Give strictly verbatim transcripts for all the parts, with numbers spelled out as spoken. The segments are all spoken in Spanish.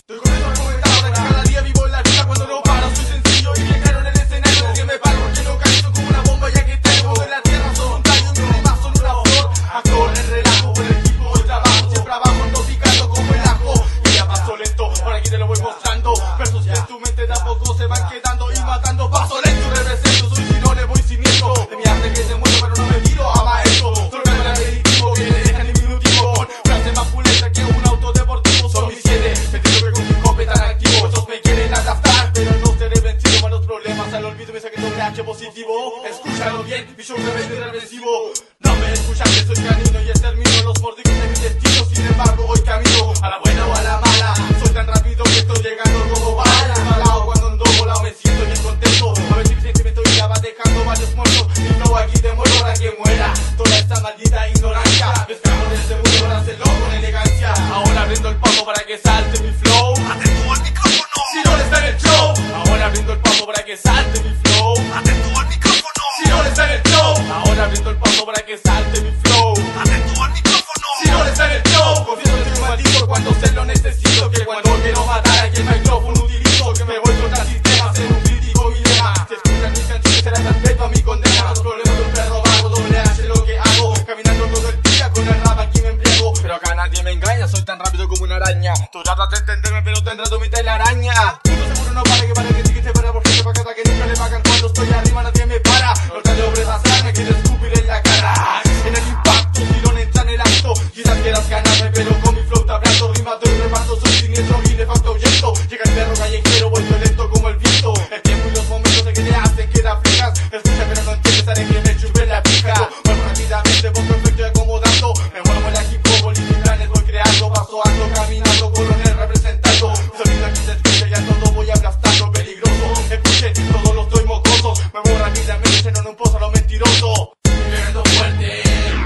Estoy con esto argumentado de que cada día vivo en la vida cuando no paro. Soy sencillo y bien claro en el escenario. Nadie me paro porque no caigo como una bomba ya que tengo de la tierra. Soy un tallo y mis rimas son una flor. Actor en relajo por el equipo de trabajo. Siempre abajo ando picando como el ajo. Y ya paso lento, por aquí te lo voy mostrando. Versos que en tu mente de a poco se van quedando y matando. Paso lento y represento, soy girone, voy siniestro. De mi arte que se mueve pero no me tiro a maestro. Solo me el aperitivo que le dejan diminutivo. Con frase más pulenta que un auto deportivo. Son mis siete, sentido que con mi cope tan activo. Muchos me quieren adaptar, pero no seré vencido. Malos problemas al olvido me saqué doble H positivo. Escúchalo bien, mi show rebelde y regresivo. No me escuchaste, soy canino y extermino los mordicos de mi destino. Sin embargo, hoy camino a la buena o a la mala. Soy tan rápido que estoy llegando como bala. Malao cuando ando volado me siento bien contento. A ver si mi sentimiento ya va dejando varios muertos. Y no aquí te muero para que muera toda esta maldita ignorancia. Me escapo de este mundo para hacerlo con elegancia. Ahora abriendo el paso para que salte mi flow. Atento al micrófono. Si no está en el show. Ahora abriendo el paso para que salte mi flow. Atento al micrófono. Si no está en el show. Ahora abriendo el paso para que salte mi flow. Atento al micrófono. Si no está en el show. Confieso que soy un maldito cuando se lo necesito. Que cuando quiero matar aquí el micrófono utilizo. Que me voy contra sistemas en un crítico dilema. Si escuchan mis canciones será el respeto a mi condena. Los problemas de un perro vago, doble H lo que hago. Caminando todo el día con el rap aquí me embriago. Pero acá nadie me engaña, soy tan rápido como una araña. Tú tratas de entenderme pero tendrás tu mitad la araña. Uno seguro no para que para que sí que se para por gente pacata que nunca le pagan cuando estoy arriba nadie me para. No te logres hacer, me quiere escupir en la cara. En el impacto, si no entra en el acto. Quizás quieras ganarme pero con mi flow te abrazo. Rimato y reparto, soy siniestro y de facto ahuyento. Llega el perro callejero, voy violento como el viento. El tiempo y los momentos de que te hacen que te aflijas. Escucha pero no entiendes, haré que me chupe la pija. Yo muevo rápidamente, voy perfecto y acomodando. Me muevo en la hip hop, y planes voy creando. Paso ando caminando, coronel representando. Mi sonido aquí se escucha y a todo voy aplastando. Peligroso, escuche, todos los estoy mocosos. Me muevo rápidamente, se no un pozo a lo mentiroso. Viviendo fuerte.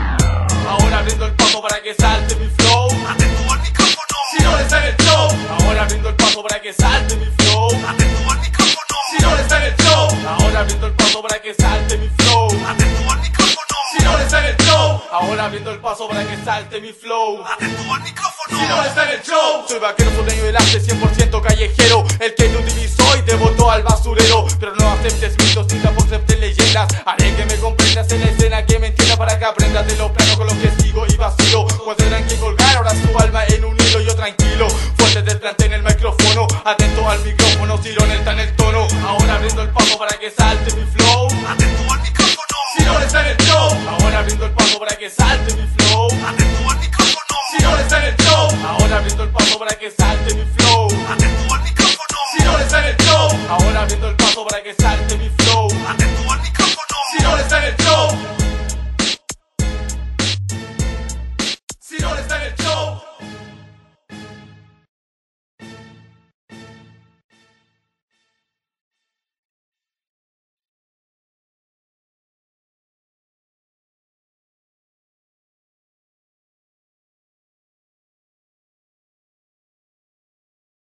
Ahora abriendo el paso para que salte mi flow. Atento al micrófono. Si no está en el show. Ahora abriendo el paso para que salte mi flow. Atento al micrófono. Si no está en el show. Ahora abriendo el paso para que salte mi flow. Atento al micrófono. Si no está en el show. Ahora abriendo el paso para que salte mi flow. Atento al micrófono. Si no está en el show. Soy vaquero, sureño del arte, cien por ciento callejero. El que me utilizó y te botó al basurero. Pero no aceptes mitos ni tampoco aceptes leyendas. Haré que me comprendas en la escena, que me entienda para que aprendas de lo plano con lo que sigo y vacilo. Pues tendrán que colgar ahora su alma en un hilo. Yo tranquilo, fuerte desplante en el micrófono. Atento al micrófono, Cirón está en el tono. Ahora abriendo el paso para que salte mi flow. Atento al micrófono. Si no está en el show. Ahora abriendo el paso para que salte mi flow. Atento al micrófono. Si no está en el show. Ahora abriendo el paso para que salte mi flow. Atento al micrófono. Si no está en el show. Ahora abriendo el paso para que salte mi flow.